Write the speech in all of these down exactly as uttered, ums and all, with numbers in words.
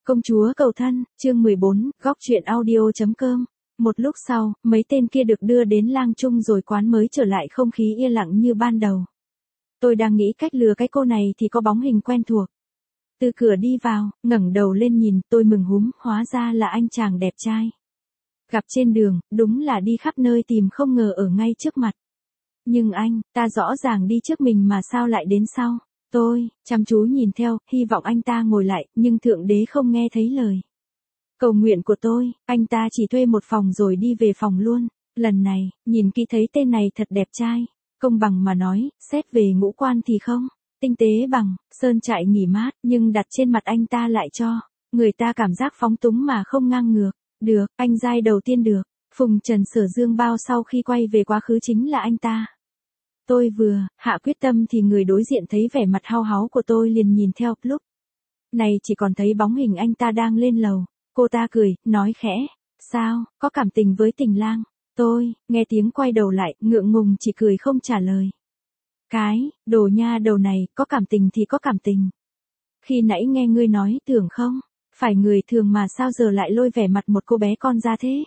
Công chúa cầu thân, chương mười bốn, góc truyện audio.com. Một lúc sau, mấy tên kia được đưa đến lang trung rồi quán mới trở lại không khí yên lặng như ban đầu. Tôi đang nghĩ cách lừa cái cô này thì có bóng hình quen thuộc. Từ cửa đi vào, ngẩng đầu lên nhìn, tôi mừng húm, hóa ra là anh chàng đẹp trai. Gặp trên đường, đúng là đi khắp nơi tìm không ngờ ở ngay trước mặt. Nhưng anh, ta rõ ràng đi trước mình mà sao lại đến sau. Tôi, chăm chú nhìn theo, hy vọng anh ta ngồi lại, nhưng Thượng Đế không nghe thấy lời cầu nguyện của tôi, anh ta chỉ thuê một phòng rồi đi về phòng luôn. Lần này, nhìn kỹ thấy tên này thật đẹp trai. Công bằng mà nói, xét về ngũ quan thì không tinh tế bằng sơn trại nghỉ mát, nhưng đặt trên mặt anh ta lại cho người ta cảm giác phóng túng mà không ngang ngược. Được, anh giai đầu tiên được. Phùng Trần Sở Dương bao sau khi quay về quá khứ chính là anh ta. Tôi vừa hạ quyết tâm thì người đối diện thấy vẻ mặt hao háu của tôi liền nhìn theo, lúc này chỉ còn thấy bóng hình anh ta đang lên lầu. Cô ta cười, nói khẽ, sao, có cảm tình với Tình Lang? Tôi, nghe tiếng quay đầu lại, ngượng ngùng chỉ cười không trả lời. Cái, đồ nha đầu này, có cảm tình thì có cảm tình. Khi nãy nghe ngươi nói tưởng không, phải người thường mà sao giờ lại lôi vẻ mặt một cô bé con ra thế?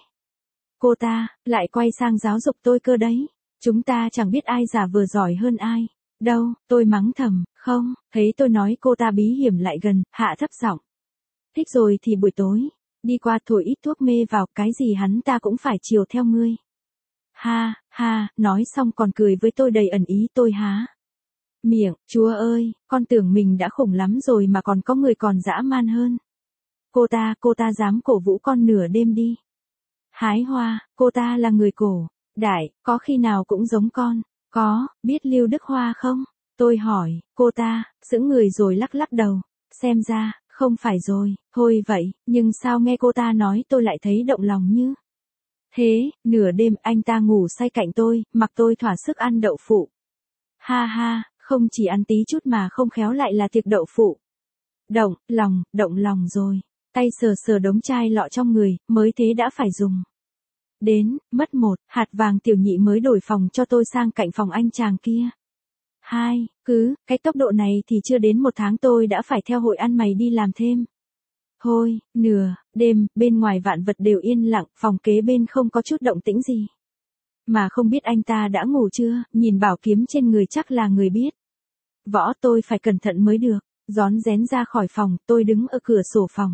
Cô ta, lại quay sang giáo dục tôi cơ đấy. Chúng ta chẳng biết ai giả vờ giỏi hơn ai. Đâu, tôi mắng thầm, không, thấy tôi nói cô ta bí hiểm lại gần, hạ thấp giọng. Thích rồi thì buổi tối, đi qua thổi ít thuốc mê vào, cái gì hắn ta cũng phải chiều theo ngươi. Ha, ha, nói xong còn cười với tôi đầy ẩn ý. Tôi há miệng, chúa ơi, con tưởng mình đã khủng lắm rồi mà còn có người còn dã man hơn. Cô ta, cô ta dám cổ vũ con nửa đêm đi. Hái hoa, cô ta là người cổ đại, có khi nào cũng giống con. Có, biết Lưu Đức Hoa không? Tôi hỏi, cô ta, sững người rồi lắc lắc đầu. Xem ra, không phải rồi, thôi vậy, nhưng sao nghe cô ta nói tôi lại thấy động lòng như thế. Nửa đêm anh ta ngủ say cạnh tôi, mặc tôi thỏa sức ăn đậu phụ. Ha ha, không chỉ ăn tí chút mà không khéo lại là tiệc đậu phụ. Động, lòng, động lòng rồi. Tay sờ sờ đống chai lọ trong người, mới thế đã phải dùng đến, mất một hạt vàng. Tiểu Nhị mới đổi phòng cho tôi sang cạnh phòng anh chàng kia. Hai, cứ, cái tốc độ này thì chưa đến một tháng tôi đã phải theo hội ăn mày đi làm thêm. Thôi, nửa đêm, bên ngoài vạn vật đều yên lặng, phòng kế bên không có chút động tĩnh gì. Mà không biết anh ta đã ngủ chưa, nhìn bảo kiếm trên người chắc là người biết võ, tôi phải cẩn thận mới được. Rón rén ra khỏi phòng, tôi đứng ở cửa sổ phòng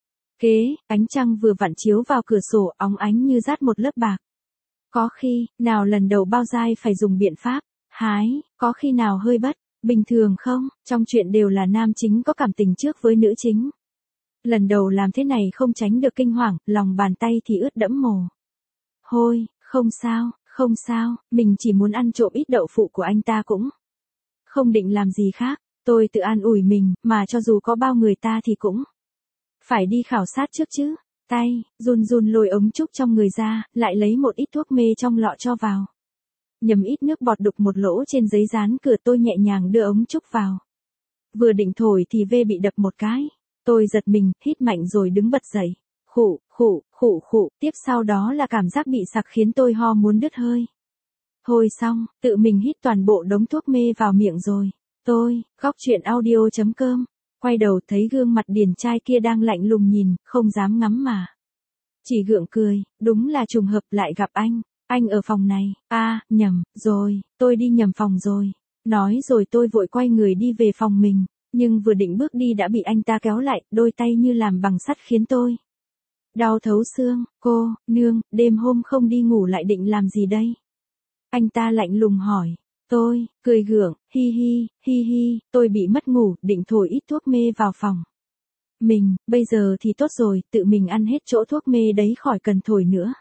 kế, ánh trăng vừa vặn chiếu vào cửa sổ, óng ánh như dát một lớp bạc. Có khi, nào lần đầu bao dai phải dùng biện pháp hái, có khi nào hơi bất bình thường không? Trong chuyện đều là nam chính có cảm tình trước với nữ chính. Lần đầu làm thế này không tránh được kinh hoàng, lòng bàn tay thì ướt đẫm mồ hôi. Không sao, không sao, mình chỉ muốn ăn trộm ít đậu phụ của anh ta cũng không định làm gì khác. Tôi tự an ủi mình, mà cho dù có bao người ta thì cũng phải đi khảo sát trước chứ. Tay, run run lôi ống trúc trong người ra, lại lấy một ít thuốc mê trong lọ cho vào. Nhầm ít nước bọt đục một lỗ trên giấy dán cửa, tôi nhẹ nhàng đưa ống trúc vào. Vừa định thổi thì vê bị đập một cái. Tôi giật mình, hít mạnh rồi đứng bật dậy. Khụ, khụ, khụ khụ, tiếp sau đó là cảm giác bị sặc khiến tôi ho muốn đứt hơi. Thôi xong, tự mình hít toàn bộ đống thuốc mê vào miệng rồi. Tôi, góc truyện audio.com, quay đầu thấy gương mặt điển trai kia đang lạnh lùng nhìn, không dám ngắm mà chỉ gượng cười. Đúng là trùng hợp lại gặp anh. Anh ở phòng này. A, à, nhầm rồi, tôi đi nhầm phòng rồi. Nói rồi tôi vội quay người đi về phòng mình, nhưng vừa định bước đi đã bị anh ta kéo lại, đôi tay như làm bằng sắt khiến tôi đau thấu xương. Cô, nương, đêm hôm không đi ngủ lại định làm gì đây? Anh ta lạnh lùng hỏi. Tôi, cười gượng, hi hi, hi hi, tôi bị mất ngủ, định thổi ít thuốc mê vào phòng mình, bây giờ thì tốt rồi, tự mình ăn hết chỗ thuốc mê đấy khỏi cần thổi nữa.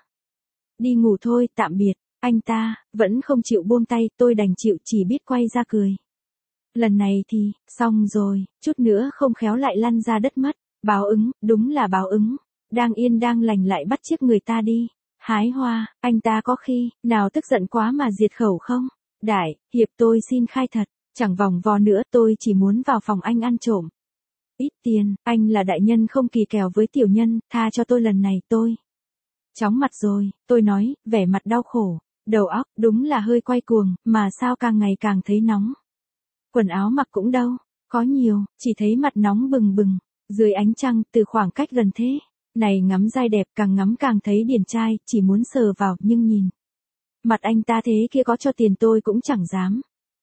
Đi ngủ thôi, tạm biệt. Anh ta, vẫn không chịu buông tay, tôi đành chịu, chỉ biết quay ra cười. Lần này thì, xong rồi, chút nữa không khéo lại lăn ra đất mất. Báo ứng, đúng là báo ứng. Đang yên đang lành lại bắt chiếc người ta đi hái hoa. Anh ta có khi nào tức giận quá mà diệt khẩu không? Đại hiệp, tôi xin khai thật, chẳng vòng vo nữa, tôi chỉ muốn vào phòng anh ăn trộm ít tiền. Anh là đại nhân không kỳ kèo với tiểu nhân, tha cho tôi lần này. Tôi chóng mặt rồi, tôi nói, vẻ mặt đau khổ. Đầu óc, đúng là hơi quay cuồng, mà sao càng ngày càng thấy nóng. Quần áo mặc cũng đâu có nhiều, chỉ thấy mặt nóng bừng bừng. Dưới ánh trăng, từ khoảng cách gần thế. Này ngắm dai đẹp, càng ngắm càng thấy điển trai, chỉ muốn sờ vào, nhưng nhìn. Mặt anh ta thế kia có cho tiền tôi cũng chẳng dám.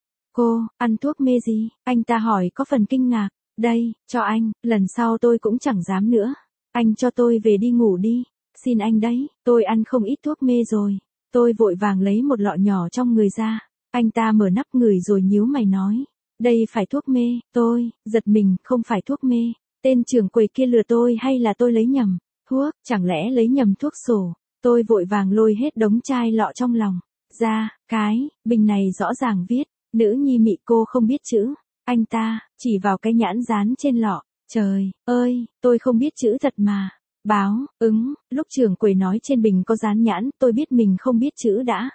Cô, ăn thuốc mê gì? Anh ta hỏi có phần kinh ngạc. Đây, cho anh, lần sau tôi cũng chẳng dám nữa. Anh cho tôi về đi ngủ đi. Xin anh đấy, tôi ăn không ít thuốc mê rồi. Tôi vội vàng lấy một lọ nhỏ trong người ra. Anh ta mở nắp ngửi rồi nhíu mày nói. Đây phải thuốc mê, tôi, giật mình, không phải thuốc mê. Tên trưởng quầy kia lừa tôi hay là tôi lấy nhầm? Thuốc, chẳng lẽ lấy nhầm thuốc sổ? Tôi vội vàng lôi hết đống chai lọ trong lòng. Ra, cái, bình này rõ ràng viết. Nữ nhi mị cô không biết chữ. Anh ta, chỉ vào cái nhãn dán trên lọ. Trời ơi, tôi không biết chữ thật mà. Báo, ứng, lúc trưởng quầy nói trên bình có dán nhãn, tôi biết mình không biết chữ đã.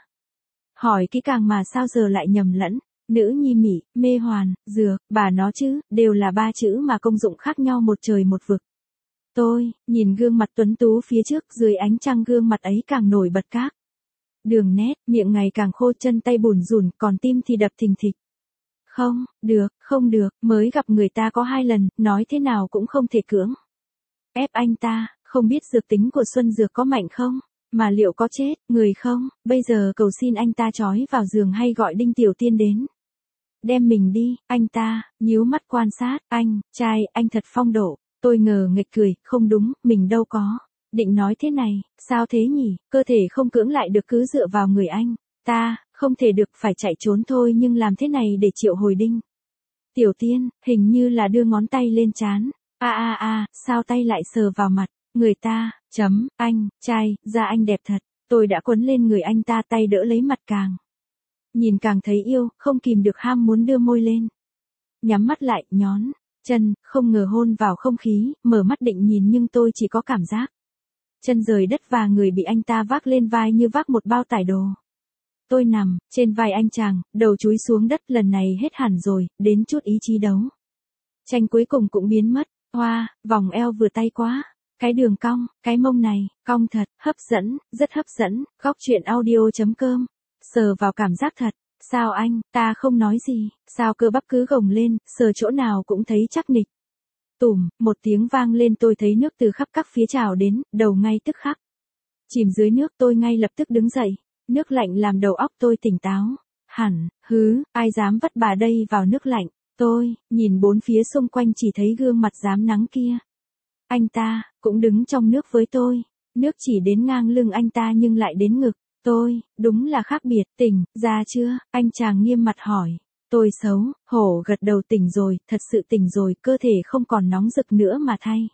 Hỏi kỹ càng mà sao giờ lại nhầm lẫn. Nữ nhi mị, mê hoàn, dược, bà nó chứ, đều là ba chữ mà công dụng khác nhau một trời một vực. Tôi, nhìn gương mặt tuấn tú phía trước, dưới ánh trăng gương mặt ấy càng nổi bật các đường nét, miệng ngày càng khô, chân tay bủn rủn, còn tim thì đập thình thịch. Không, được, không được, mới gặp người ta có hai lần, nói thế nào cũng không thể cưỡng ép anh ta, không biết dược tính của Xuân Dược có mạnh không, mà liệu có chết người không, bây giờ cầu xin anh ta trói vào giường hay gọi Đinh Tiểu Tiên đến. Đem mình đi, anh ta, nhíu mắt quan sát, anh, trai, anh thật phong độ, tôi ngờ nghịch cười, không đúng, mình đâu có. Định nói thế này, sao thế nhỉ, cơ thể không cưỡng lại được cứ dựa vào người anh. Ta, không thể được, phải chạy trốn thôi, nhưng làm thế này để triệu hồi Đinh Tiểu Tiên, hình như là đưa ngón tay lên trán. A a a, sao tay lại sờ vào mặt, người ta, chấm, anh, trai, da anh đẹp thật. Tôi đã quấn lên người anh ta, tay đỡ lấy mặt càng nhìn càng thấy yêu, không kìm được ham muốn đưa môi lên. Nhắm mắt lại, nhón chân, không ngờ hôn vào không khí, mở mắt định nhìn nhưng tôi chỉ có cảm giác chân rời đất và người bị anh ta vác lên vai như vác một bao tải đồ. Tôi nằm trên vai anh chàng, đầu chúi xuống đất, lần này hết hẳn rồi, đến chút ý chí đấu tranh cuối cùng cũng biến mất. Hoa, vòng eo vừa tay quá, cái đường cong, cái mông này, cong thật, hấp dẫn, rất hấp dẫn. Góc truyện audio chấm com, sờ vào cảm giác thật. Sao anh, ta không nói gì, sao cơ bắp cứ gồng lên, sờ chỗ nào cũng thấy chắc nịch. Tủm, một tiếng vang lên, tôi thấy nước từ khắp các phía trào đến, đầu ngay tức khắc chìm dưới nước, tôi ngay lập tức đứng dậy. Nước lạnh làm đầu óc tôi tỉnh táo hẳn, hứ, ai dám vất bà đây vào nước lạnh. Tôi, nhìn bốn phía xung quanh chỉ thấy gương mặt rám nắng kia. Anh ta, cũng đứng trong nước với tôi. Nước chỉ đến ngang lưng anh ta nhưng lại đến ngực. Tôi, đúng là khác biệt, tỉnh, ra chưa, anh chàng nghiêm mặt hỏi. Tôi xấu, hổ gật đầu, tỉnh rồi, thật sự tỉnh rồi, cơ thể không còn nóng rực nữa mà thay.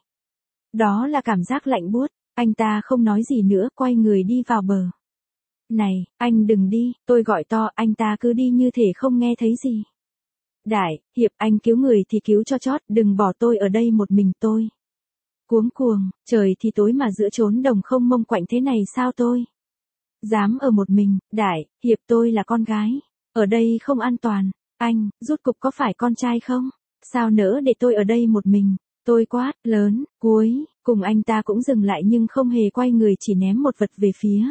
Đó là cảm giác lạnh buốt, anh ta không nói gì nữa, quay người đi vào bờ. Này, anh đừng đi, tôi gọi to, anh ta cứ đi như thể không nghe thấy gì. Đại, hiệp, anh cứu người thì cứu cho chót, đừng bỏ tôi ở đây một mình. Tôi cuống cuồng, trời thì tối mà giữa chốn đồng không mông quạnh thế này sao tôi dám ở một mình. Đại, hiệp, tôi là con gái, ở đây không an toàn. Anh, rút cục có phải con trai không? Sao nỡ để tôi ở đây một mình? Tôi quát lớn, cuối cùng anh ta cũng dừng lại nhưng không hề quay người, chỉ ném một vật về phía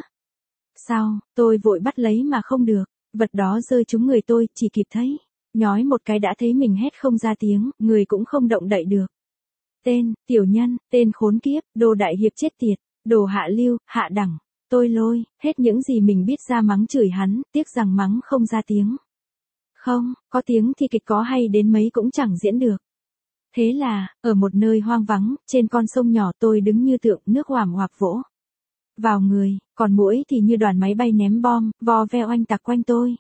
sau. Tôi vội bắt lấy mà không được, vật đó rơi trúng người tôi, chỉ kịp thấy nhói một cái đã thấy mình hét không ra tiếng, người cũng không động đậy được. Tên, tiểu nhân, tên khốn kiếp, đồ đại hiệp chết tiệt, đồ hạ lưu, hạ đẳng. Tôi lôi hết những gì mình biết ra mắng chửi hắn, tiếc rằng mắng không ra tiếng. Không, có tiếng thì kịch có hay đến mấy cũng chẳng diễn được. Thế là, ở một nơi hoang vắng, trên con sông nhỏ, tôi đứng như tượng, nước hoảng hoạc vỗ vào người, còn muỗi thì như đoàn máy bay ném bom, vò veo oanh tạc quanh tôi.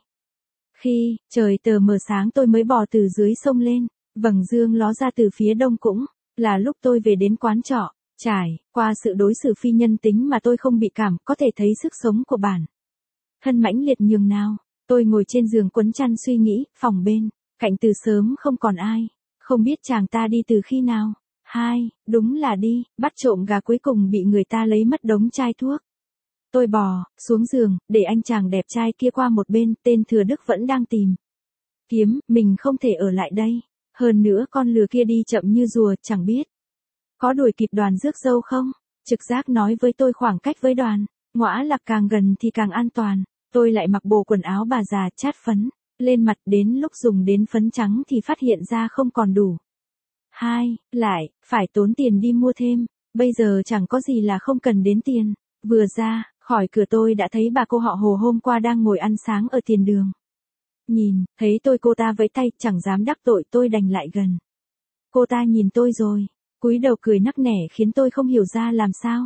Khi trời tờ mờ sáng tôi mới bò từ dưới sông lên, vầng dương ló ra từ phía đông, cũng là lúc tôi về đến quán trọ. Trải qua sự đối xử phi nhân tính mà tôi không bị cảm, có thể thấy sức sống của bản thân mãnh liệt nhường nào. Tôi ngồi trên giường quấn chăn suy nghĩ, phòng bên cạnh từ sớm không còn ai, không biết chàng ta đi từ khi nào. Hai, đúng là đi, bắt trộm gà cuối cùng bị người ta lấy mất đống chai thuốc. Tôi bò xuống giường, để anh chàng đẹp trai kia qua một bên, tên Thừa Đức vẫn đang tìm kiếm, mình không thể ở lại đây. Hơn nữa con lừa kia đi chậm như rùa, chẳng biết có đuổi kịp đoàn rước dâu không. Trực giác nói với tôi khoảng cách với đoàn ngõa lạc càng gần thì càng an toàn. Tôi lại mặc bộ quần áo bà già, chát phấn lên mặt, đến lúc dùng đến phấn trắng thì phát hiện ra không còn đủ. Hai, lại, phải tốn tiền đi mua thêm, bây giờ chẳng có gì là không cần đến tiền. Vừa ra, khỏi cửa tôi đã thấy bà cô họ Hồ hôm qua đang ngồi ăn sáng ở tiền đường. Nhìn, thấy tôi cô ta vẫy tay, chẳng dám đắc tội tôi đành lại gần. Cô ta nhìn tôi rồi, cúi đầu cười nắc nẻ khiến tôi không hiểu ra làm sao.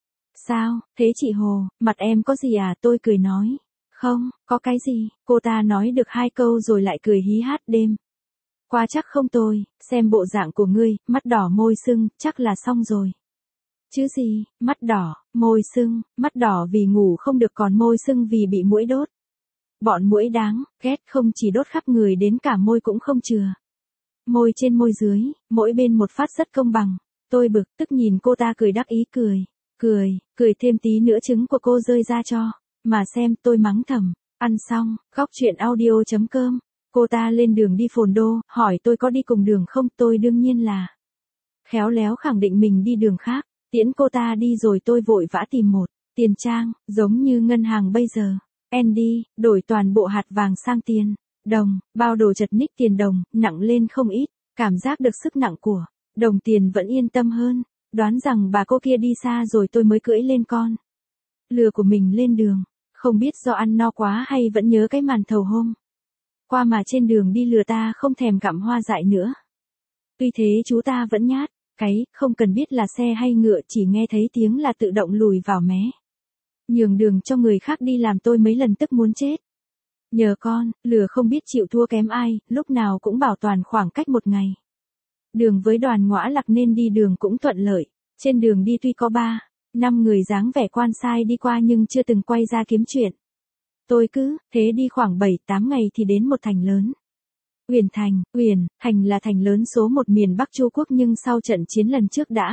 Sao, thế chị Hồ, mặt em có gì à? Tôi cười nói. Không, có cái gì, cô ta nói được hai câu rồi lại cười hí hát đêm. Qua chắc không tôi, xem bộ dạng của ngươi, mắt đỏ môi sưng, chắc là xong rồi. Chứ gì, mắt đỏ, môi sưng, mắt đỏ vì ngủ không được còn môi sưng vì bị muỗi đốt. Bọn muỗi đáng, ghét không chỉ đốt khắp người đến cả môi cũng không chừa. Môi trên môi dưới, mỗi bên một phát rất công bằng. Tôi bực tức nhìn cô ta cười đắc ý cười. Cười, cười thêm tí nữa trứng của cô rơi ra cho. Mà xem tôi mắng thầm. Ăn xong, góc chuyện audio chấm com. Cô ta lên đường đi Phồn Đô, hỏi tôi có đi cùng đường không, tôi đương nhiên là. Khéo léo khẳng định mình đi đường khác. Tiễn cô ta đi rồi tôi vội vã tìm một tiền trang, giống như ngân hàng bây giờ. Andy, đổi toàn bộ hạt vàng sang tiền đồng, bao đồ chật ních tiền đồng, nặng lên không ít, cảm giác được sức nặng của đồng tiền vẫn yên tâm hơn. Đoán rằng bà cô kia đi xa rồi tôi mới cưỡi lên con lừa của mình lên đường. Không biết do ăn no quá hay vẫn nhớ cái màn thầu hôm qua mà trên đường đi lừa ta không thèm gặm hoa dại nữa. Tuy thế chú ta vẫn nhát, cái, không cần biết là xe hay ngựa, chỉ nghe thấy tiếng là tự động lùi vào mé. Nhường đường cho người khác đi làm tôi mấy lần tức muốn chết. Nhờ con, lừa không biết chịu thua kém ai, lúc nào cũng bảo toàn khoảng cách một ngày. Đường với đoàn Ngõa Lặc nên đi đường cũng thuận lợi. Trên đường đi tuy có ba, năm người dáng vẻ quan sai đi qua nhưng chưa từng quay ra kiếm chuyện. Tôi cứ thế đi khoảng bảy tám ngày thì đến một thành lớn. Uyển Thành, Uyển Thành là thành lớn số một miền Bắc Chu Quốc nhưng sau trận chiến lần trước đã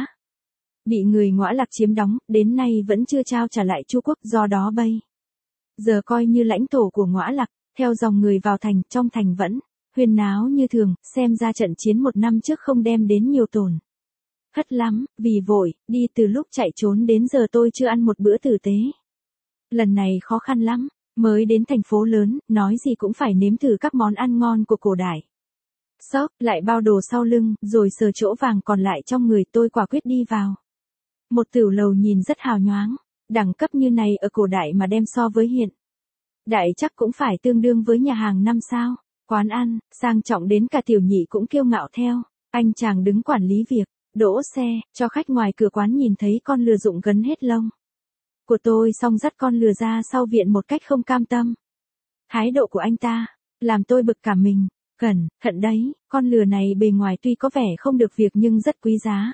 bị người Ngõa Lặc chiếm đóng, đến nay vẫn chưa trao trả lại Chu Quốc, do đó bây giờ coi như lãnh thổ của Ngõa Lặc. Theo dòng người vào thành, trong thành vẫn huyên náo như thường, xem ra trận chiến một năm trước không đem đến nhiều tổn thất lắm, vì vội đi từ lúc chạy trốn đến giờ tôi chưa ăn một bữa tử tế. Lần này khó khăn lắm, mới đến thành phố lớn, nói gì cũng phải nếm thử các món ăn ngon của cổ đại. Xốc lại bao đồ sau lưng, rồi sờ chỗ vàng còn lại trong người, tôi quả quyết đi vào một tửu lầu nhìn rất hào nhoáng. Đẳng cấp như này ở cổ đại mà đem so với hiện đại chắc cũng phải tương đương với nhà hàng năm sao. Quán ăn, sang trọng đến cả tiểu nhị cũng kiêu ngạo theo. Anh chàng đứng quản lý việc đỗ xe cho khách ngoài cửa quán nhìn thấy con lừa rụng gấn hết lông của tôi xong dắt con lừa ra sau viện một cách không cam tâm. Thái độ của anh ta làm tôi bực cả mình. Cẩn thận đấy, con lừa này bề ngoài tuy có vẻ không được việc nhưng rất quý giá.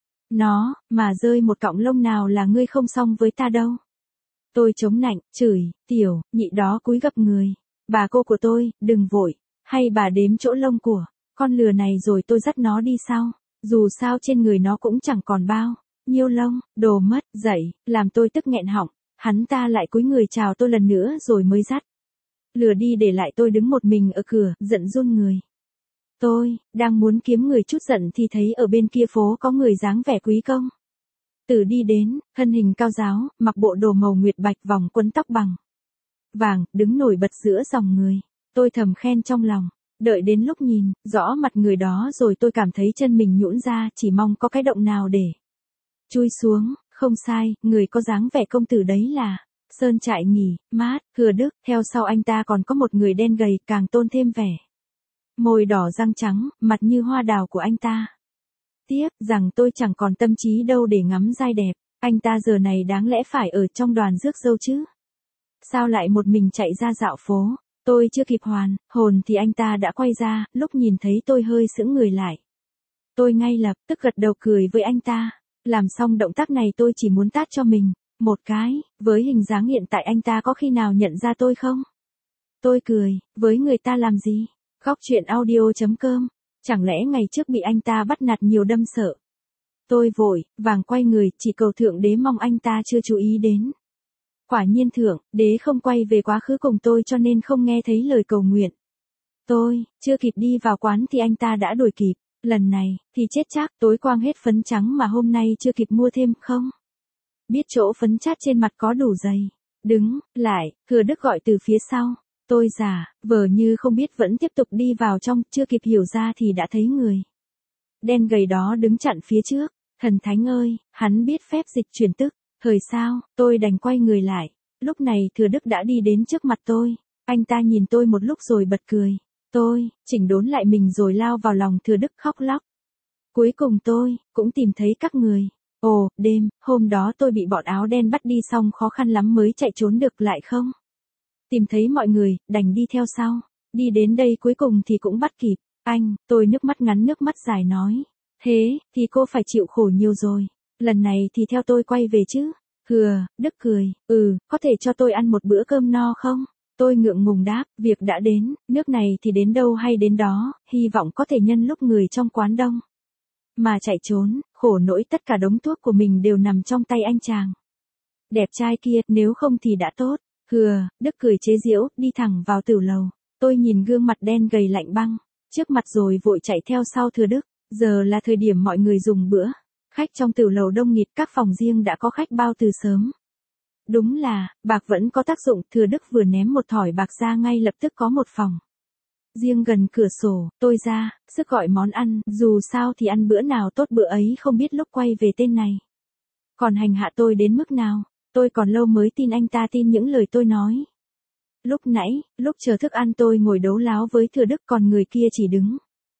Nó mà rơi một cọng lông nào là ngươi không xong với ta đâu. Tôi chống nạnh, chửi, tiểu nhị đó cúi gập người. Bà cô của tôi, đừng vội, hay bà đếm chỗ lông của con lừa này rồi tôi dắt nó đi sau. Dù sao trên người nó cũng chẳng còn bao nhiêu lông, đồ mất, dậy, làm tôi tức nghẹn họng. Hắn ta lại cúi người chào tôi lần nữa rồi mới dắt lừa đi để lại tôi đứng một mình ở cửa, giận run người. Tôi đang muốn kiếm người chút giận thì thấy ở bên kia phố có người dáng vẻ quý công tử đi đến, thân hình cao ráo, mặc bộ đồ màu nguyệt bạch, vòng quấn tóc bằng vàng, đứng nổi bật giữa dòng người. Tôi thầm khen trong lòng. Đợi đến lúc nhìn rõ mặt người đó rồi tôi cảm thấy chân mình nhũn ra, chỉ mong có cái động nào để chui xuống. Không sai, người có dáng vẻ công tử đấy là Sơn Trại Nghỉ Mát Thừa Đức. Theo sau anh ta còn có một người đen gầy, càng tôn thêm vẻ môi đỏ răng trắng, mặt như hoa đào của anh ta. Tiếp rằng tôi chẳng còn tâm trí đâu để ngắm giai đẹp. Anh ta giờ này đáng lẽ phải ở trong đoàn rước dâu chứ. Sao lại một mình chạy ra dạo phố? Tôi chưa kịp hoàn hồn thì anh ta đã quay ra, lúc nhìn thấy tôi hơi sững người lại. Tôi ngay lập tức gật đầu cười với anh ta. Làm xong động tác này tôi chỉ muốn tát cho mình một cái. Với hình dáng hiện tại anh ta có khi nào nhận ra tôi không? Tôi cười, với người ta làm gì? Góc chuyện audio chấm com. Chẳng lẽ ngày trước bị anh ta bắt nạt nhiều đâm sợ? Tôi vội vàng quay người, chỉ cầu Thượng Đế mong anh ta chưa chú ý đến. Quả nhiên Thượng Đế không quay về quá khứ cùng tôi cho nên không nghe thấy lời cầu nguyện. Tôi chưa kịp đi vào quán thì anh ta đã đuổi kịp. Lần này thì chết chắc, tối quang hết phấn trắng mà hôm nay chưa kịp mua thêm không? Biết chỗ phấn chát trên mặt có đủ dày. Đứng lại, Thừa Đức gọi từ phía sau. Tôi giả vờ như không biết vẫn tiếp tục đi vào trong, chưa kịp hiểu ra thì đã thấy người Đen gầy đó đứng chặn phía trước. Thần thánh ơi, hắn biết phép dịch chuyển tức. Thời sao, tôi đành quay người lại. Lúc này Thừa Đức đã đi đến trước mặt tôi. Anh ta nhìn tôi một lúc rồi bật cười. Tôi, chỉnh đốn lại mình rồi lao vào lòng Thừa Đức khóc lóc. Cuối cùng tôi, cũng tìm thấy các người. Ồ, đêm, hôm đó tôi bị bọn áo đen bắt đi xong khó khăn lắm mới chạy trốn được lại không? Tìm thấy mọi người, đành đi theo sau. Đi đến đây cuối cùng thì cũng bắt kịp. Anh, tôi nước mắt ngắn nước mắt dài nói. Thế, thì cô phải chịu khổ nhiều rồi. Lần này thì theo tôi quay về chứ. Hừa, Đức cười. Ừ, có thể cho tôi ăn một bữa cơm no không? Tôi ngượng ngùng đáp, việc đã đến, nước này thì đến đâu hay đến đó, hy vọng có thể nhân lúc người trong quán đông. Mà chạy trốn, khổ nỗi tất cả đống thuốc của mình đều nằm trong tay anh chàng đẹp trai kia, nếu không thì đã tốt. Hừa, Đức cười chế giễu, đi thẳng vào tửu lầu. Tôi nhìn gương mặt đen gầy lạnh băng trước mặt rồi vội chạy theo sau Thừa Đức. Giờ là thời điểm mọi người dùng bữa. Khách trong tửu lầu đông nghịt, các phòng riêng đã có khách bao từ sớm. Đúng là, bạc vẫn có tác dụng. Thừa Đức vừa ném một thỏi bạc ra ngay lập tức có một phòng riêng gần cửa sổ. Tôi ra sức gọi món ăn, dù sao thì ăn bữa nào tốt bữa ấy, không biết lúc quay về tên này còn hành hạ tôi đến mức nào. Tôi còn lâu mới tin anh ta tin những lời tôi nói. Lúc nãy, lúc chờ thức ăn tôi ngồi đấu láo với Thừa Đức, còn người kia chỉ đứng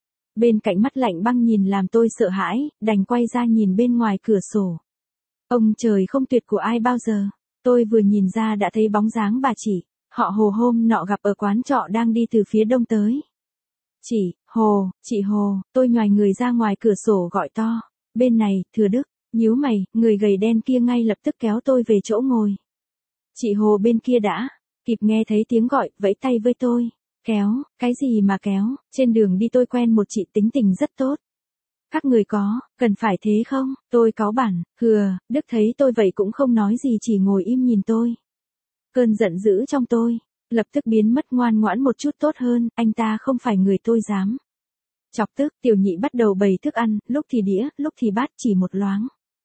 bên cạnh mắt lạnh băng nhìn làm tôi sợ hãi, đành quay ra nhìn bên ngoài cửa sổ. Ông trời không tuyệt của ai bao giờ. Tôi vừa nhìn ra đã thấy bóng dáng bà chị họ Hồ hôm nọ gặp ở quán trọ đang đi từ phía đông tới. Chị, Hồ, chị Hồ, tôi nhoài người ra ngoài cửa sổ gọi to. Bên này, Thừa Đức, nhíu mày, người gầy đen kia ngay lập tức kéo tôi về chỗ ngồi. Chị Hồ bên kia đã kịp nghe thấy tiếng gọi, vẫy tay với tôi. Kéo, cái gì mà kéo, trên đường đi tôi quen một chị tính tình rất tốt. Các người có, cần phải thế không? Tôi cáu bản. Hừa, Đức thấy tôi vậy cũng không nói gì, chỉ ngồi im nhìn tôi. Cơn giận dữ trong tôi lập tức biến mất, ngoan ngoãn một chút tốt hơn. Anh ta không phải người tôi dám chọc tức. Tiểu nhị bắt đầu bày thức ăn, lúc thì đĩa, lúc thì bát, chỉ một loáng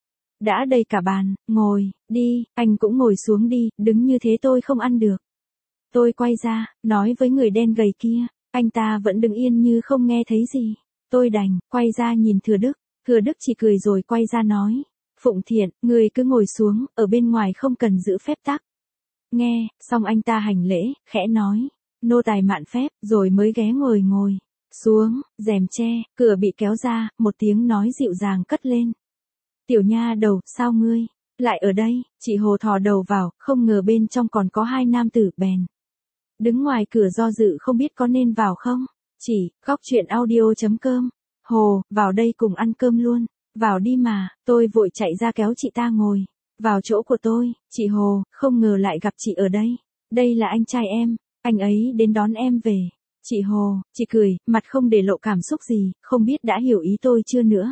đã đầy cả bàn. Ngồi, đi, anh cũng ngồi xuống đi, đứng như thế tôi không ăn được. Tôi quay ra, nói với người đen gầy kia. Anh ta vẫn đứng yên như không nghe thấy gì. Tôi đành quay ra nhìn Thừa Đức. Thừa Đức chỉ cười rồi quay ra nói. Phụng Thiện, người cứ ngồi xuống, ở bên ngoài không cần giữ phép tắc. Nghe, xong anh ta hành lễ, khẽ nói. Nô tài mạn phép, rồi mới ghé ngồi ngồi xuống. Rèm tre, cửa bị kéo ra, một tiếng nói dịu dàng cất lên. Tiểu nha đầu, sao ngươi lại ở đây? Chị Hồ thò đầu vào, không ngờ bên trong còn có hai nam tử, bèn đứng ngoài cửa do dự không biết có nên vào không. Chỉ, góc chuyện audio chấm com. Hồ, vào đây cùng ăn cơm luôn. Vào đi mà. Tôi vội chạy ra kéo chị ta ngồi vào chỗ của tôi. Chị Hồ, không ngờ lại gặp chị ở đây. Đây là anh trai em, anh ấy đến đón em về. Chị Hồ, chị cười, mặt không để lộ cảm xúc gì, không biết đã hiểu ý tôi chưa nữa.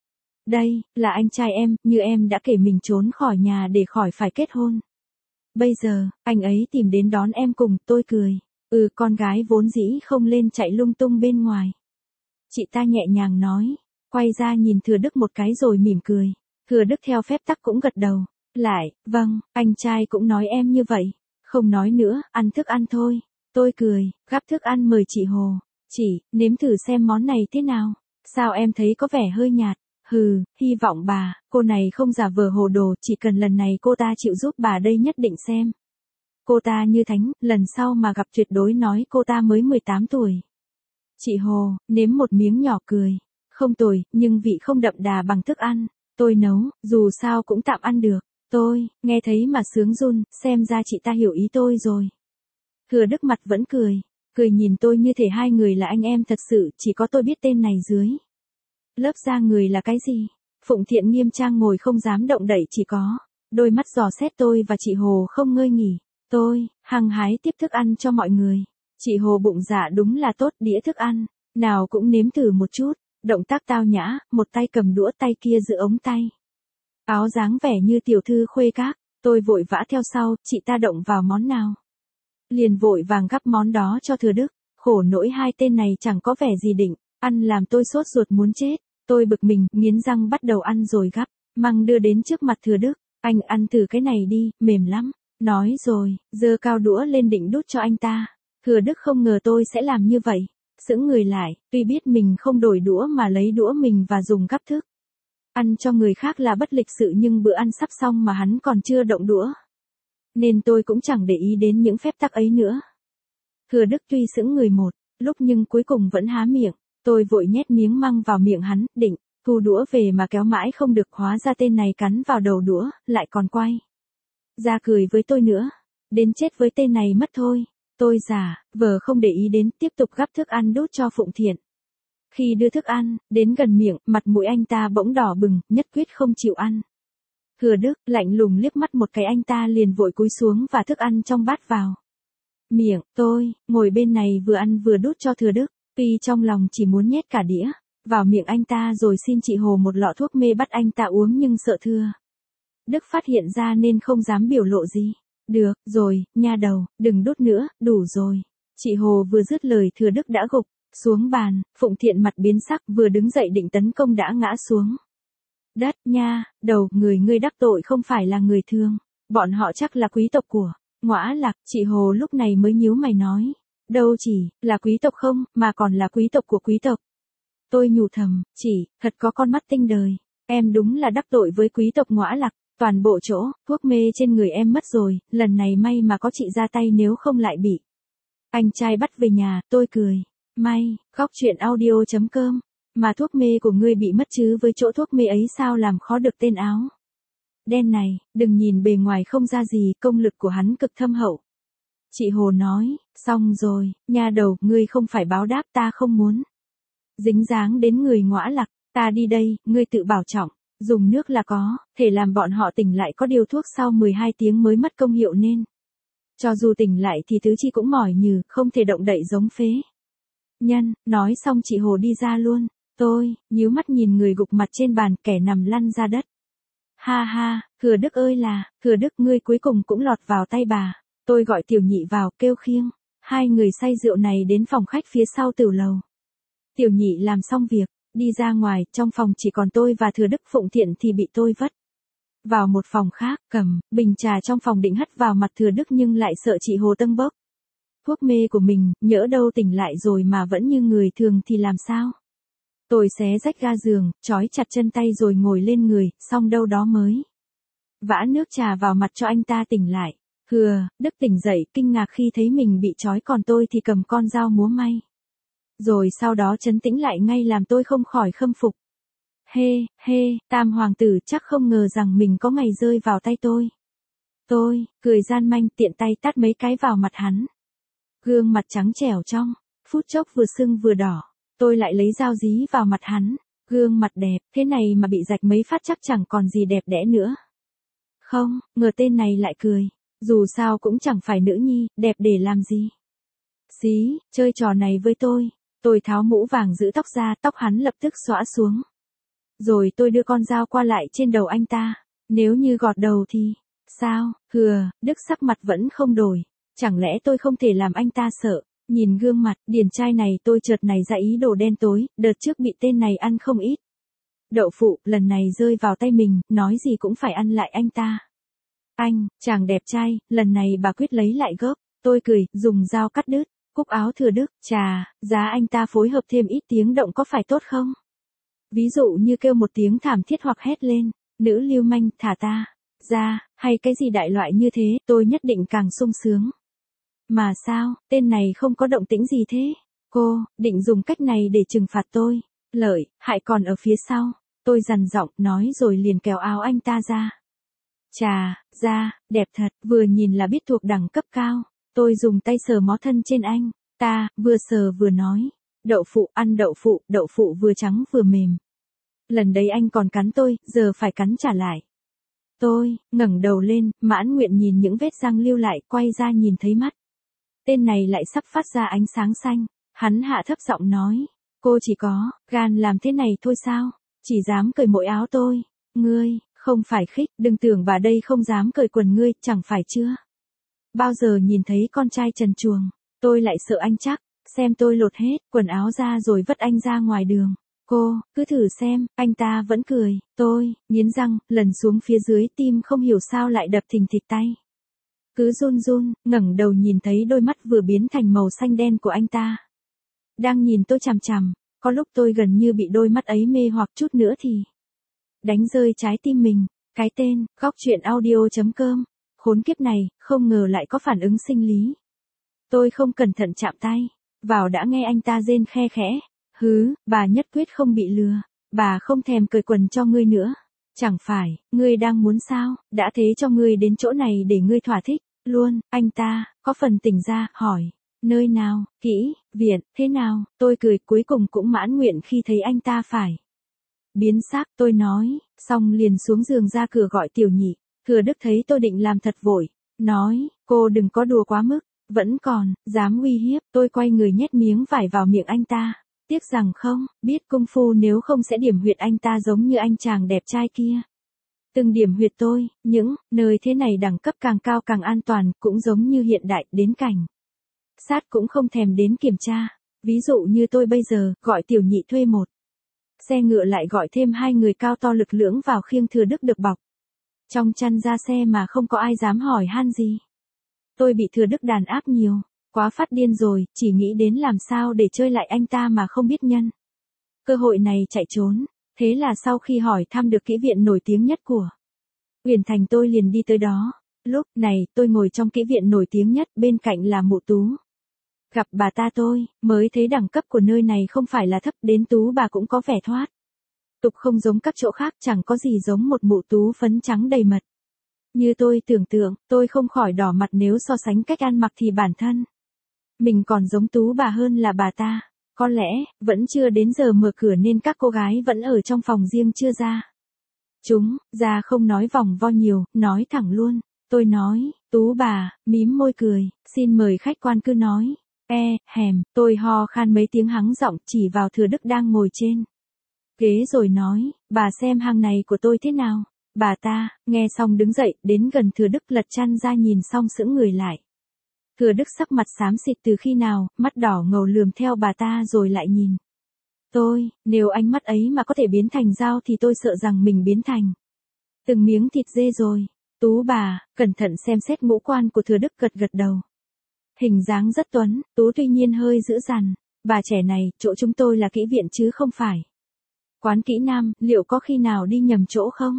Đây, là anh trai em, như em đã kể mình trốn khỏi nhà để khỏi phải kết hôn. Bây giờ, anh ấy tìm đến đón em cùng. Tôi cười. Ừ, con gái vốn dĩ không lên chạy lung tung bên ngoài. Chị ta nhẹ nhàng nói. Quay ra nhìn Thừa Đức một cái rồi mỉm cười. Thừa Đức theo phép tắc cũng gật đầu. Lại, vâng, anh trai cũng nói em như vậy. Không nói nữa, ăn thức ăn thôi. Tôi cười, gắp thức ăn mời chị Hồ. Chị, nếm thử xem món này thế nào. Sao em thấy có vẻ hơi nhạt? Hừ, hy vọng bà, cô này không giả vờ hồ đồ, chỉ cần lần này cô ta chịu giúp bà đây nhất định xem. Cô ta như thánh, lần sau mà gặp tuyệt đối nói cô ta mới mười tám tuổi. Chị Hồ, nếm một miếng nhỏ cười. Không tồi, nhưng vị không đậm đà bằng thức ăn. Tôi nấu, dù sao cũng tạm ăn được. Tôi, nghe thấy mà sướng run, xem ra chị ta hiểu ý tôi rồi. Thừa Đức mặt vẫn cười. Cười nhìn tôi như thể hai người là anh em thật sự, chỉ có tôi biết tên này dưới lớp da người là cái gì. Phụng Thiện nghiêm trang ngồi không dám động đậy, chỉ có đôi mắt dò xét tôi và chị Hồ không ngơi nghỉ. Tôi, hăng hái tiếp thức ăn cho mọi người. Chị Hồ bụng dạ đúng là tốt, đĩa thức ăn nào cũng nếm thử một chút. Động tác tao nhã, một tay cầm đũa, tay kia giữ ống tay áo, dáng vẻ như tiểu thư khuê các. Tôi vội vã theo sau, chị ta động vào món nào liền vội vàng gắp món đó cho Thừa Đức. Khổ nỗi hai tên này chẳng có vẻ gì định ăn, làm tôi sốt ruột muốn chết. Tôi bực mình, nghiến răng bắt đầu ăn rồi gắp măng đưa đến trước mặt Thừa Đức. Anh ăn thử cái này đi, mềm lắm. Nói rồi, giơ cao đũa lên định đút cho anh ta. Thừa Đức không ngờ tôi sẽ làm như vậy. Sững người lại, tuy biết mình không đổi đũa mà lấy đũa mình và dùng gắp thức. Ăn cho người khác là bất lịch sự nhưng bữa ăn sắp xong mà hắn còn chưa động đũa. Nên tôi cũng chẳng để ý đến những phép tắc ấy nữa. Thừa Đức tuy sững người một lúc nhưng cuối cùng vẫn há miệng. Tôi vội nhét miếng măng vào miệng hắn, định thu đũa về mà kéo mãi không được, hóa ra tên này cắn vào đầu đũa, lại còn quay ra cười với tôi nữa. Đến chết với tên này mất thôi. Tôi giả vờ không để ý đến, tiếp tục gắp thức ăn đút cho Phụng Thiện. Khi đưa thức ăn đến gần miệng, mặt mũi anh ta bỗng đỏ bừng, nhất quyết không chịu ăn. Thừa Đức lạnh lùng liếc mắt một cái, anh ta liền vội cúi xuống và thức ăn trong bát vào miệng. Tôi ngồi bên này vừa ăn vừa đút cho Thừa Đức, tuy trong lòng chỉ muốn nhét cả đĩa vào miệng anh ta rồi xin chị Hồ một lọ thuốc mê bắt anh ta uống, nhưng sợ Thừa Đức phát hiện ra nên không dám biểu lộ gì. Được rồi, nha đầu, đừng đút nữa, đủ rồi. Chị Hồ vừa dứt lời Thừa Đức đã gục xuống bàn. Phụng Thiện mặt biến sắc, vừa đứng dậy định tấn công đã ngã xuống đất. Nha đầu, người ngươi đắc tội không phải là người thường, bọn họ chắc là quý tộc của Ngõa Lạc. Chị Hồ lúc này mới nhíu mày nói, đâu chỉ là quý tộc không, mà còn là quý tộc của quý tộc. Tôi nhủ thầm, chị thật có con mắt tinh đời, em đúng là đắc tội với quý tộc Ngõa Lạc. Toàn bộ chỗ thuốc mê trên người em mất rồi, lần này may mà có chị ra tay, nếu không lại bị anh trai bắt về nhà. Tôi cười, may, góc truyện audio chấm com, mà thuốc mê của ngươi bị mất chứ với chỗ thuốc mê ấy sao làm khó được tên áo đen này. Đừng nhìn bề ngoài không ra gì, công lực của hắn cực thâm hậu. Chị Hồ nói, xong rồi, nha đầu, ngươi không phải báo đáp, ta không muốn dính dáng đến người Ngõa Lạc. Ta đi đây, ngươi tự bảo trọng. Dùng nước là có thể làm bọn họ tỉnh lại, có điều thuốc sau mười hai tiếng mới mất công hiệu nên cho dù tỉnh lại thì tứ chi cũng mỏi nhừ, không thể động đậy giống phế nhân. Nói xong chị Hồ đi ra luôn. Tôi nhíu mắt nhìn người gục mặt trên bàn, kẻ nằm lăn ra đất. Ha ha, Thừa Đức ơi là, Thừa Đức, ngươi cuối cùng cũng lọt vào tay bà. Tôi gọi Tiểu Nhị vào, kêu khiêng hai người say rượu này đến phòng khách phía sau tửu lầu. Tiểu Nhị làm xong việc đi ra ngoài, trong phòng chỉ còn tôi và Thừa Đức. Phụng Thiện thì bị tôi vất vào một phòng khác, cầm bình trà trong phòng định hất vào mặt Thừa Đức nhưng lại sợ chị Hồ tâng bốc thuốc mê của mình, nhỡ đâu tỉnh lại rồi mà vẫn như người thường thì làm sao. Tôi xé rách ga giường, trói chặt chân tay rồi ngồi lên người, xong đâu đó mới vã nước trà vào mặt cho anh ta tỉnh lại. Thừa Đức tỉnh dậy, kinh ngạc khi thấy mình bị trói, còn tôi thì cầm con dao múa may. Rồi sau đó trấn tĩnh lại ngay, làm tôi không khỏi khâm phục. Hê, hê, Tam hoàng tử chắc không ngờ rằng mình có ngày rơi vào tay tôi. Tôi cười gian manh, tiện tay tát mấy cái vào mặt hắn. Gương mặt trắng trẻo trong phút chốc vừa sưng vừa đỏ. Tôi lại lấy dao dí vào mặt hắn. Gương mặt đẹp thế này mà bị rạch mấy phát chắc chẳng còn gì đẹp đẽ nữa. Không ngờ tên này lại cười. Dù sao cũng chẳng phải nữ nhi, đẹp để làm gì. Xí, chơi trò này với tôi. Tôi tháo mũ vàng giữ tóc ra, tóc hắn lập tức xõa xuống. Rồi tôi đưa con dao qua lại trên đầu anh ta. Nếu như gọt đầu thì sao? Thừa Đức sắc mặt vẫn không đổi. Chẳng lẽ tôi không thể làm anh ta sợ? Nhìn gương mặt điển trai này, tôi chợt nảy ra ý đồ đen tối. Đợt trước bị tên này ăn không ít đậu phụ, lần này rơi vào tay mình, nói gì cũng phải ăn lại anh ta. Anh chàng đẹp trai, lần này bà quyết lấy lại gốc. Tôi cười, dùng dao cắt đứt cúc áo Thừa Đức. Chà, giá anh ta phối hợp thêm ít tiếng động có phải tốt không? Ví dụ như kêu một tiếng thảm thiết hoặc hét lên, nữ lưu manh, thả ta ra, hay cái gì đại loại như thế, tôi nhất định càng sung sướng. Mà sao, tên này không có động tĩnh gì thế? Cô định dùng cách này để trừng phạt tôi. Lợi hại còn ở phía sau. Tôi dằn giọng nói rồi liền kéo áo anh ta ra. Chà, da đẹp thật, vừa nhìn là biết thuộc đẳng cấp cao. Tôi dùng tay sờ mó thân trên anh ta, vừa sờ vừa nói, đậu phụ, ăn đậu phụ, đậu phụ vừa trắng vừa mềm. Lần đấy anh còn cắn tôi, giờ phải cắn trả lại. Tôi ngẩng đầu lên, mãn nguyện nhìn những vết răng lưu lại, quay ra nhìn thấy mắt tên này lại sắp phát ra ánh sáng xanh. Hắn hạ thấp giọng nói, cô chỉ có gan làm thế này thôi sao? Chỉ dám cởi mỗi áo tôi. Ngươi không phải khích, đừng tưởng bà đây không dám cởi quần ngươi, chẳng phải chưa bao giờ nhìn thấy con trai trần truồng. Tôi lại sợ anh chắc xem tôi lột hết quần áo ra rồi vất anh ra ngoài đường. Cô cứ thử xem. Anh ta vẫn cười. Tôi nghiến răng, lần xuống phía dưới, tim không hiểu sao lại đập thình thịch, tay cứ run run, ngẩng đầu nhìn thấy đôi mắt vừa biến thành màu xanh đen của anh ta. đang nhìn tôi chằm chằm, có lúc tôi gần như bị đôi mắt ấy mê hoặc, chút nữa thì đánh rơi trái tim mình. Cái tên, góc chuyện audio chấm com. Khốn kiếp này, không ngờ lại có phản ứng sinh lý. Tôi không cẩn thận chạm tay vào đã nghe anh ta rên khe khẽ. Hứ, bà nhất quyết không bị lừa. Bà không thèm cởi quần cho ngươi nữa. Chẳng phải, ngươi đang muốn sao, đã thế cho ngươi đến chỗ này để ngươi thỏa thích. Luôn, anh ta, có phần tỉnh ra, hỏi. Nơi nào, kỹ, viện, thế nào, tôi cười cuối cùng cũng mãn nguyện khi thấy anh ta phải biến xác, tôi nói, xong liền xuống giường ra cửa gọi Tiểu Nhị. Thừa Đức thấy tôi định làm thật vội, nói, cô đừng có đùa quá mức, vẫn còn, dám uy hiếp, tôi quay người nhét miếng vải vào miệng anh ta. Tiếc rằng không, biết công phu nếu không sẽ điểm huyệt anh ta giống như anh chàng đẹp trai kia. Từng điểm huyệt tôi, những nơi thế này đẳng cấp càng cao càng an toàn, cũng giống như hiện đại, đến cảnh sát cũng không thèm đến kiểm tra. Ví dụ như tôi bây giờ, gọi Tiểu Nhị thuê một xe ngựa lại gọi thêm hai người cao to lực lưỡng vào khiêng Thừa Đức được bọc trong chăn ra xe mà không có ai dám hỏi han gì. Tôi bị Thừa Đức đàn áp nhiều, quá phát điên rồi, chỉ nghĩ đến làm sao để chơi lại anh ta mà không biết nhân cơ hội này chạy trốn. Thế là sau khi hỏi thăm được kỹ viện nổi tiếng nhất của Uyển Thành tôi liền đi tới đó. Lúc này tôi ngồi trong kỹ viện nổi tiếng nhất, bên cạnh là mụ Tú. Gặp bà ta tôi mới thấy đẳng cấp của nơi này không phải là thấp, đến Tú bà cũng có vẻ thoát tục không giống các chỗ khác, chẳng có gì giống một mụ Tú phấn trắng đầy mật. Như tôi tưởng tượng, tôi không khỏi đỏ mặt nếu so sánh cách ăn mặc thì bản thân mình còn giống Tú bà hơn là bà ta. Có lẽ, vẫn chưa đến giờ mở cửa nên các cô gái vẫn ở trong phòng riêng chưa ra. Chúng, ra không nói vòng vo nhiều, nói thẳng luôn. Tôi nói, Tú bà, mím môi cười, xin mời khách quan cứ nói. E, hèm, tôi ho khan mấy tiếng hắng giọng chỉ vào Thừa Đức đang ngồi trên ghế rồi nói, bà xem hàng này của tôi thế nào. Bà ta, nghe xong đứng dậy, đến gần Thừa Đức lật chăn ra nhìn xong sững người lại. Thừa Đức sắc mặt xám xịt từ khi nào, mắt đỏ ngầu lườm theo bà ta rồi lại nhìn tôi. Nếu ánh mắt ấy mà có thể biến thành dao thì tôi sợ rằng mình biến thành từng miếng thịt dê rồi. Tú bà, cẩn thận xem xét ngũ quan của Thừa Đức, gật gật đầu. Hình dáng rất tuấn, Tú tuy nhiên hơi dữ dằn. Bà trẻ này, chỗ chúng tôi là kỹ viện chứ không phải quán kỹ nam, liệu có khi nào đi nhầm chỗ không?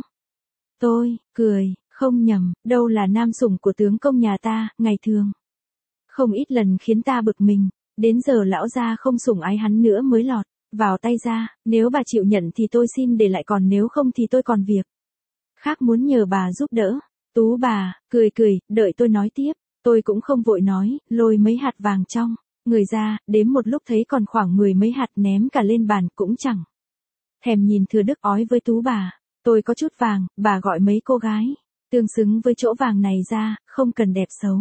Tôi, cười, không nhầm, đâu là nam sủng của tướng công nhà ta, ngày thường không ít lần khiến ta bực mình, đến giờ lão gia không sủng ái hắn nữa mới lọt vào tay ra. Nếu bà chịu nhận thì tôi xin để lại, còn nếu không thì tôi còn việc khác muốn nhờ bà giúp đỡ. Tú bà, cười cười, đợi tôi nói tiếp. Tôi cũng không vội nói, lôi mấy hạt vàng trong người ra, đếm một lúc thấy còn khoảng mười mấy hạt, ném cả lên bàn, cũng chẳng thèm nhìn Thừa Đức, ói với Tú bà. Tôi có chút vàng, bà gọi mấy cô gái tương xứng với chỗ vàng này ra, không cần đẹp xấu.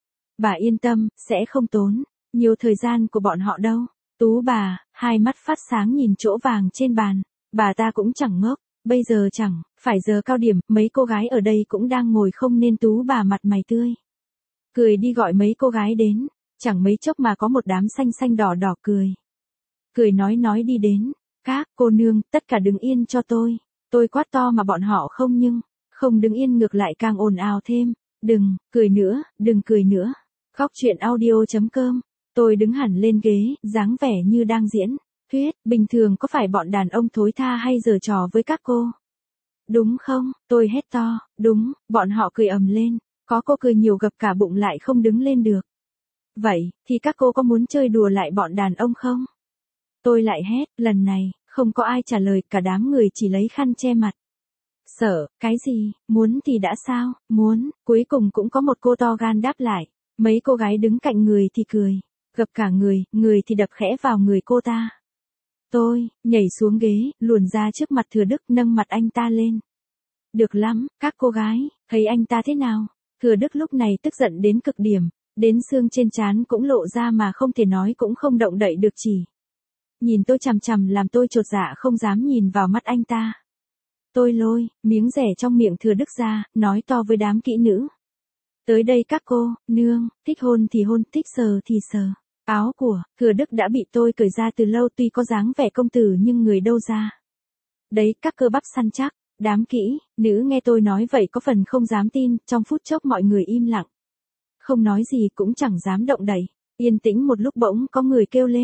Bà yên tâm, sẽ không tốn nhiều thời gian của bọn họ đâu. Tú bà, hai mắt phát sáng nhìn chỗ vàng trên bàn. Bà ta cũng chẳng ngốc, bây giờ chẳng phải giờ cao điểm, mấy cô gái ở đây cũng đang ngồi không nên Tú bà mặt mày tươi cười đi gọi mấy cô gái đến. Chẳng mấy chốc mà có một đám xanh xanh đỏ đỏ cười cười nói nói đi đến. Các cô nương, tất cả đứng yên cho tôi. Tôi quát to mà bọn họ không nhưng không đứng yên, ngược lại càng ồn ào thêm. Đừng cười nữa, đừng cười nữa. Góc chuyện audio chấm com. Tôi đứng hẳn lên ghế, dáng vẻ như đang diễn thuyết. Bình thường có phải bọn đàn ông thối tha hay giở trò với các cô, đúng không? Tôi hét to. Đúng. Bọn họ cười ầm lên. Có cô cười nhiều gập cả bụng lại không đứng lên được. Vậy, thì các cô có muốn chơi đùa lại bọn đàn ông không? Tôi lại hét. Lần này, không có ai trả lời, cả đám người chỉ lấy khăn che mặt. Sợ, cái gì, muốn thì đã sao, muốn. Cuối cùng cũng có một cô to gan đáp lại. Mấy cô gái đứng cạnh người thì cười gập cả người, người thì đập khẽ vào người cô ta. Tôi, nhảy xuống ghế, luồn ra trước mặt Thừa Đức, nâng mặt anh ta lên. Được lắm, các cô gái, thấy anh ta thế nào? Thừa Đức lúc này tức giận đến cực điểm, đến xương trên trán cũng lộ ra mà không thể nói cũng không động đậy được, chỉ nhìn tôi chằm chằm làm tôi chột dạ không dám nhìn vào mắt anh ta. Tôi lôi miếng rẻ trong miệng Thừa Đức ra, nói to với đám kỹ nữ. Tới đây các cô, nương, thích hôn thì hôn, thích sờ thì sờ. Áo của Thừa Đức đã bị tôi cởi ra từ lâu, tuy có dáng vẻ công tử nhưng người đâu ra đấy các cơ bắp săn chắc. Đám kỹ nữ nghe tôi nói vậy có phần không dám tin, trong phút chốc mọi người im lặng, không nói gì cũng chẳng dám động đậy. Yên tĩnh một lúc bỗng có người kêu lên,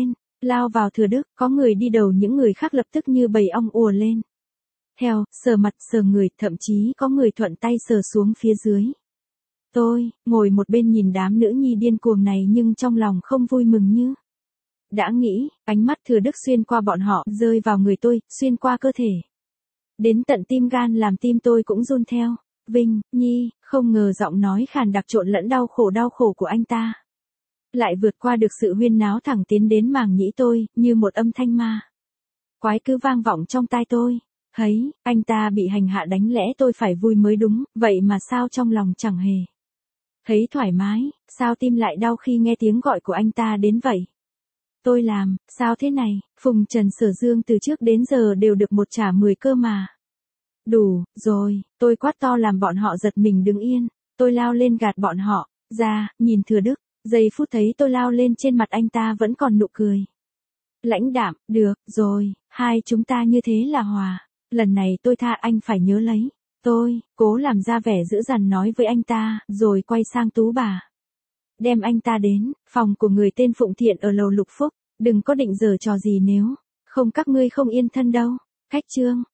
lao vào Thừa Đức, có người đi đầu những người khác lập tức như bầy ong ùa lên. Theo, sờ mặt sờ người, thậm chí có người thuận tay sờ xuống phía dưới. Tôi, ngồi một bên nhìn đám nữ nhi điên cuồng này nhưng trong lòng không vui mừng như. Đã nghĩ, ánh mắt Thừa Đức xuyên qua bọn họ, rơi vào người tôi, xuyên qua cơ thể. Đến tận tim gan làm tim tôi cũng run theo. Vinh, Nhi, không ngờ giọng nói khàn đặc trộn lẫn đau khổ đau khổ của anh ta. Lại vượt qua được sự huyên náo thẳng tiến đến màng nhĩ tôi, như một âm thanh ma. Quái cứ vang vọng trong tai tôi. Thấy, anh ta bị hành hạ đánh lẽ tôi phải vui mới đúng, vậy mà sao trong lòng chẳng hề. Thấy thoải mái, sao tim lại đau khi nghe tiếng gọi của anh ta đến vậy? Tôi làm, sao thế này, Phùng Trần Sở Dương từ trước đến giờ đều được một trả mười cơ mà. Đủ, rồi, tôi quát to làm bọn họ giật mình đứng yên, tôi lao lên gạt bọn họ, ra, nhìn Thừa Đức, giây phút thấy tôi lao lên trên mặt anh ta vẫn còn nụ cười. Lãnh đạm, được, rồi, hai chúng ta như thế là hòa, lần này tôi tha anh phải nhớ lấy. Tôi, cố làm ra vẻ dữ dằn nói với anh ta, rồi quay sang Tú bà. Đem anh ta đến, phòng của người tên Phụng Thiện ở lầu Lục Phúc, đừng có định giở trò gì nếu, không các ngươi không yên thân đâu. Cách chương.